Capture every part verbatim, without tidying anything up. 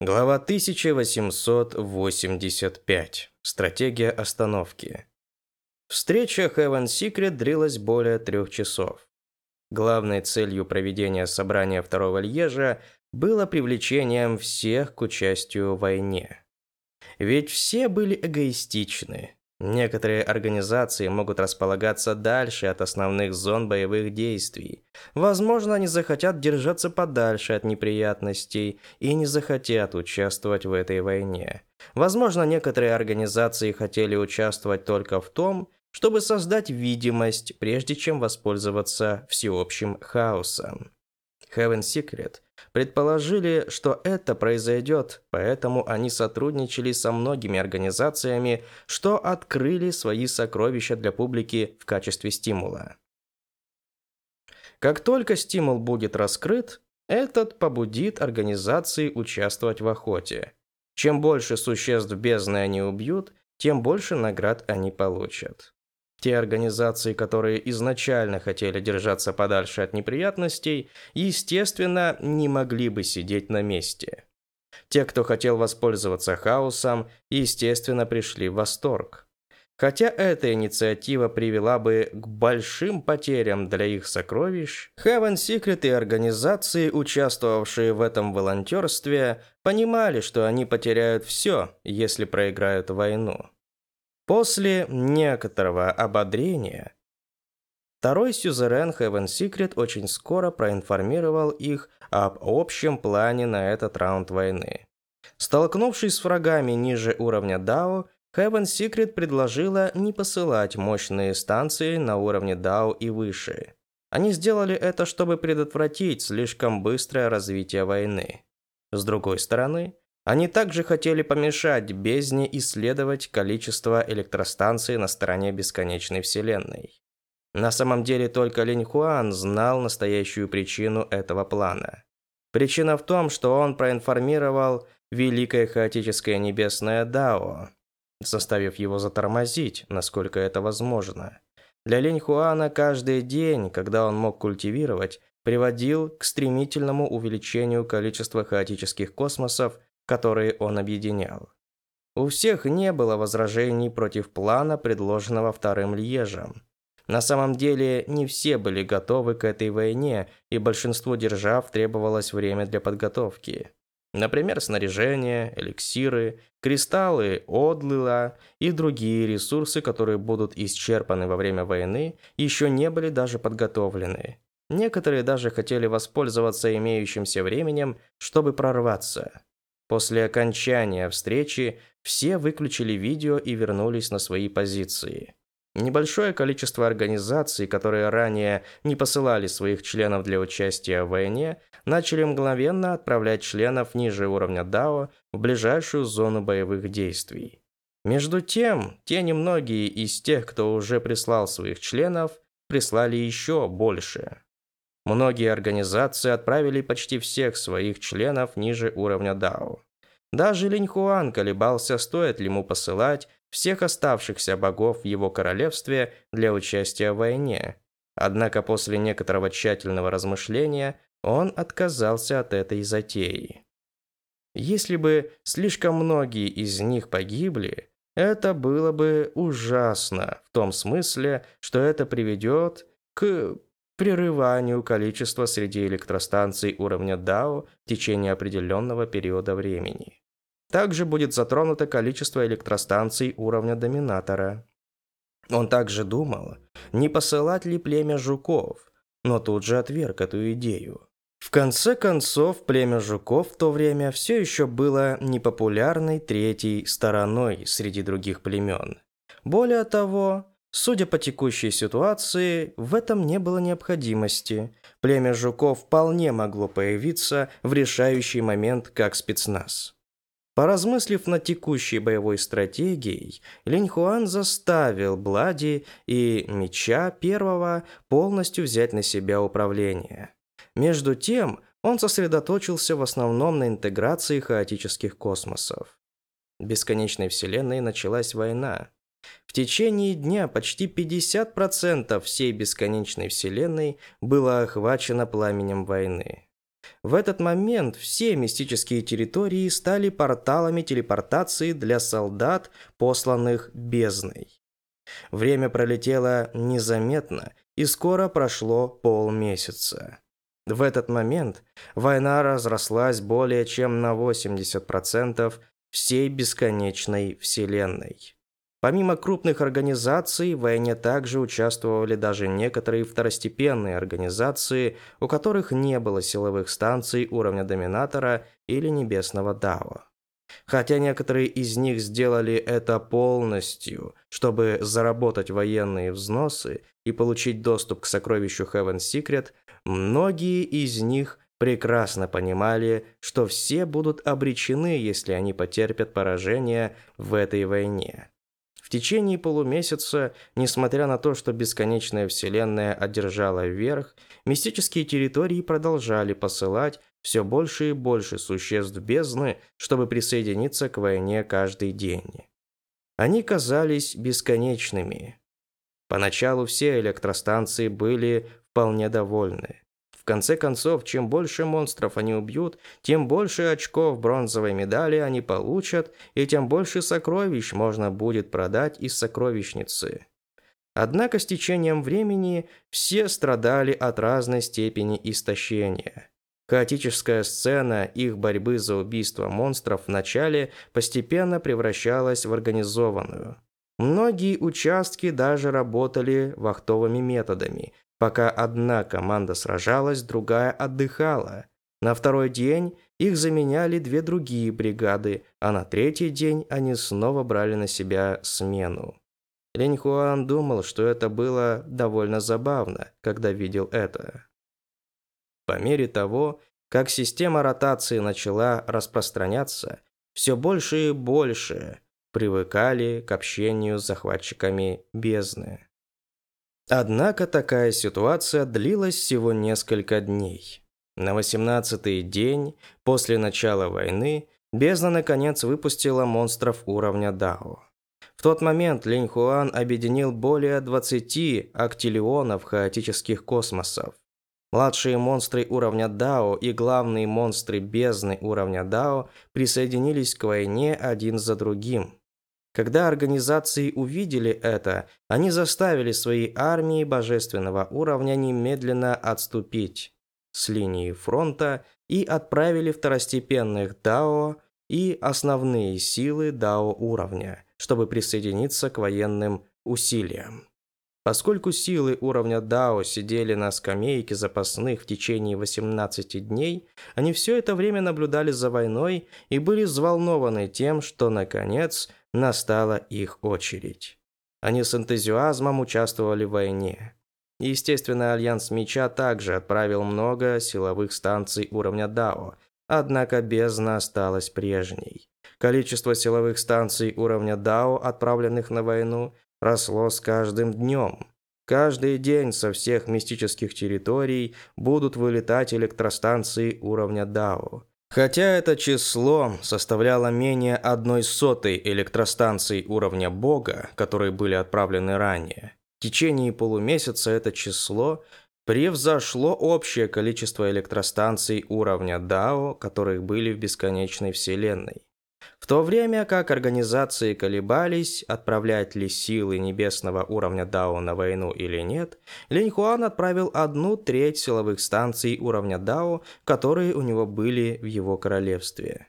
Глава тысяча восемьсот восемьдесят пять. Стратегия остановки. Встреча Heaven Secret длилась более трех часов. Главной целью проведения собрания второго Льежа было привлечением всех к участию в войне. Ведь все были эгоистичны. Некоторые организации могут располагаться дальше от основных зон боевых действий. Возможно, они захотят держаться подальше от неприятностей и не захотят участвовать в этой войне. Возможно, некоторые организации хотели участвовать только в том, чтобы создать видимость, прежде чем воспользоваться всеобщим хаосом. Heaven Secret предположили, что это произойдет, поэтому они сотрудничали со многими организациями, что открыли свои сокровища для публики в качестве стимула. Как только стимул будет раскрыт, этот побудит организации участвовать в охоте. Чем больше существ бездны они убьют, тем больше наград они получат. Те организации, которые изначально хотели держаться подальше от неприятностей, естественно, не могли бы сидеть на месте. Те, кто хотел воспользоваться хаосом, естественно, пришли в восторг. Хотя эта инициатива привела бы к большим потерям для их сокровищ, Heaven Secret и организации, участвовавшие в этом волонтерстве, понимали, что они потеряют все, если проиграют войну. После некоторого ободрения, второй сюзерен Heaven Secret очень скоро проинформировал их об общем плане на этот раунд войны. Столкнувшись с врагами ниже уровня дао, Heaven Secret предложила не посылать мощные станции на уровне дао и выше. Они сделали это, чтобы предотвратить слишком быстрое развитие войны. С другой стороны, они также хотели помешать бездне исследовать количество электростанций на стороне бесконечной вселенной. На самом деле только Линь Хуан знал настоящую причину этого плана. Причина в том, что он проинформировал Великое Хаотическое Небесное Дао, заставив его затормозить, насколько это возможно. Для Линь Хуана каждый день, когда он мог культивировать, приводил к стремительному увеличению количества хаотических космосов, которые он объединял. У всех не было возражений против плана, предложенного вторым Льежем. На самом деле, не все были готовы к этой войне, и большинству держав требовалось время для подготовки. Например, снаряжение, эликсиры, кристаллы Одлила и другие ресурсы, которые будут исчерпаны во время войны, еще не были даже подготовлены. Некоторые даже хотели воспользоваться имеющимся временем, чтобы прорваться. После окончания встречи все выключили видео и вернулись на свои позиции. Небольшое количество организаций, которые ранее не посылали своих членов для участия в войне, начали мгновенно отправлять членов ниже уровня дао в ближайшую зону боевых действий. Между тем, те немногие из тех, кто уже прислал своих членов, прислали еще больше. Многие организации отправили почти всех своих членов ниже уровня дао. Даже Линь Хуан колебался, стоит ли ему посылать всех оставшихся богов в его королевстве для участия в войне. Однако после некоторого тщательного размышления он отказался от этой затеи. Если бы слишком многие из них погибли, это было бы ужасно, в том смысле, что это приведет к прерыванию количества среди электростанций уровня дао в течение определенного периода времени. Также будет затронуто количество электростанций уровня доминатора. Он также думал, не посылать ли племя жуков, но тут же отверг эту идею. В конце концов, племя жуков в то время все еще было непопулярной третьей стороной среди других племен. Более того, судя по текущей ситуации, в этом не было необходимости. Племя жуков вполне могло появиться в решающий момент как спецназ. Поразмыслив над текущей боевой стратегией, Линь Хуан заставил Блади и Меча Первого полностью взять на себя управление. Между тем, он сосредоточился в основном на интеграции хаотических космосов. В бесконечной вселенной началась война. В течение дня почти пятьдесят процентов всей бесконечной вселенной было охвачено пламенем войны. В этот момент все мистические территории стали порталами телепортации для солдат, посланных бездной. Время пролетело незаметно, и скоро прошло полмесяца. В этот момент война разрослась более чем на восемьдесят процентов всей бесконечной вселенной. Помимо крупных организаций, в войне также участвовали даже некоторые второстепенные организации, у которых не было силовых станций уровня Доминатора или Небесного Дао. Хотя некоторые из них сделали это полностью, чтобы заработать военные взносы и получить доступ к сокровищу Heaven Secret, многие из них прекрасно понимали, что все будут обречены, если они потерпят поражение в этой войне. В течение полумесяца, несмотря на то, что бесконечная вселенная одержала верх, мистические территории продолжали посылать все больше и больше существ бездны, чтобы присоединиться к войне каждый день. Они казались бесконечными. Поначалу все электростанции были вполне довольны. В конце концов, чем больше монстров они убьют, тем больше очков бронзовой медали они получат, и тем больше сокровищ можно будет продать из сокровищницы. Однако с течением времени все страдали от разной степени истощения. Хаотическая сцена их борьбы за убийство монстров вначале постепенно превращалась в организованную. Многие участки даже работали вахтовыми методами. Пока одна команда сражалась, другая отдыхала. На второй день их заменяли две другие бригады, а на третий день они снова брали на себя смену. Линь Хуан думал, что это было довольно забавно, когда видел это. По мере того, как система ротации начала распространяться, все больше и больше привыкали к общению с захватчиками бездны. Однако такая ситуация длилась всего несколько дней. На восемнадцатый день после начала войны бездна наконец выпустила монстров уровня Дао. В тот момент Линь Хуан объединил более двадцати актилионов хаотических космосов. Младшие монстры уровня Дао и главные монстры бездны уровня Дао присоединились к войне один за другим. Когда организации увидели это, они заставили свои армии божественного уровня немедленно отступить с линии фронта и отправили второстепенных Дао и основные силы Дао уровня, чтобы присоединиться к военным усилиям. Поскольку силы уровня Дао сидели на скамейке запасных в течение восемнадцати дней, они все это время наблюдали за войной и были взволнованы тем, что, наконец, настала их очередь. Они с энтузиазмом участвовали в войне. Естественно, Альянс Меча также отправил много силовых станций уровня Дао, однако бездна осталась прежней. Количество силовых станций уровня Дао, отправленных на войну, росло с каждым днем. Каждый день со всех мистических территорий будут вылетать электростанции уровня Дао. Хотя это число составляло менее одной сотой электростанций уровня Бога, которые были отправлены ранее, в течение полумесяца это число превзошло общее количество электростанций уровня Дао, которые были в бесконечной вселенной. В то время как организации колебались, отправлять ли силы небесного уровня Дао на войну или нет, Линь Хуан отправил одну треть силовых станций уровня Дао, которые у него были в его королевстве.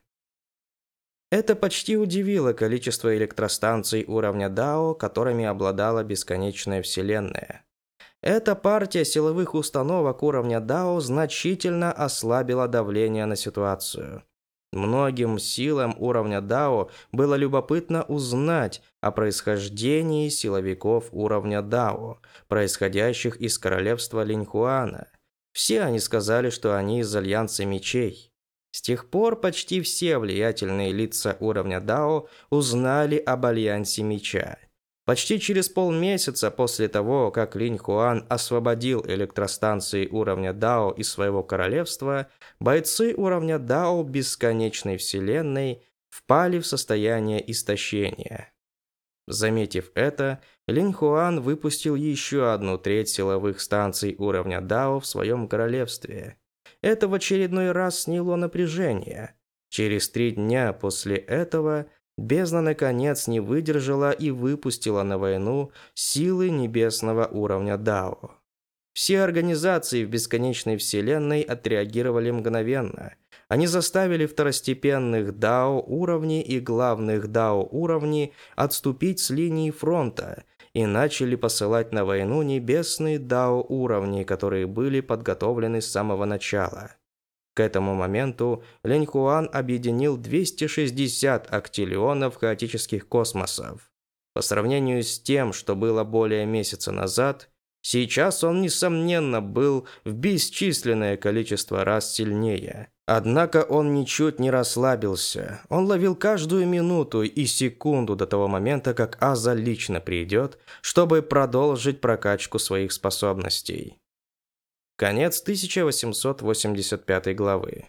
Это почти удивило количество электростанций уровня Дао, которыми обладала бесконечная вселенная. Эта партия силовых установок уровня Дао значительно ослабила давление на ситуацию. Многим силам уровня Дао было любопытно узнать о происхождении силовиков уровня Дао, происходящих из королевства Линь Хуана. Все они сказали, что они из Альянса Мечей. С тех пор почти все влиятельные лица уровня Дао узнали об Альянсе Меча. Почти через полмесяца после того, как Линь Хуан освободил электростанции уровня Дао из своего королевства, бойцы уровня Дао бесконечной вселенной впали в состояние истощения. Заметив это, Линь Хуан выпустил еще одну треть силовых станций уровня Дао в своем королевстве. Это в очередной раз сняло напряжение. Через три дня после этого бездна наконец не выдержала и выпустила на войну силы небесного уровня Дао. Все организации в бесконечной вселенной отреагировали мгновенно. Они заставили второстепенных Дао уровней и главных Дао уровней отступить с линии фронта и начали посылать на войну небесные Дао уровни, которые были подготовлены с самого начала. К этому моменту Линь Хуан объединил двести шестьдесят актиллионов хаотических космосов. По сравнению с тем, что было более месяца назад, сейчас он, несомненно, был в бесчисленное количество раз сильнее. Однако он ничуть не расслабился. Он ловил каждую минуту и секунду до того момента, как Аза лично придет, чтобы продолжить прокачку своих способностей. Конец тысяча восемьсот восемьдесят пятой главы.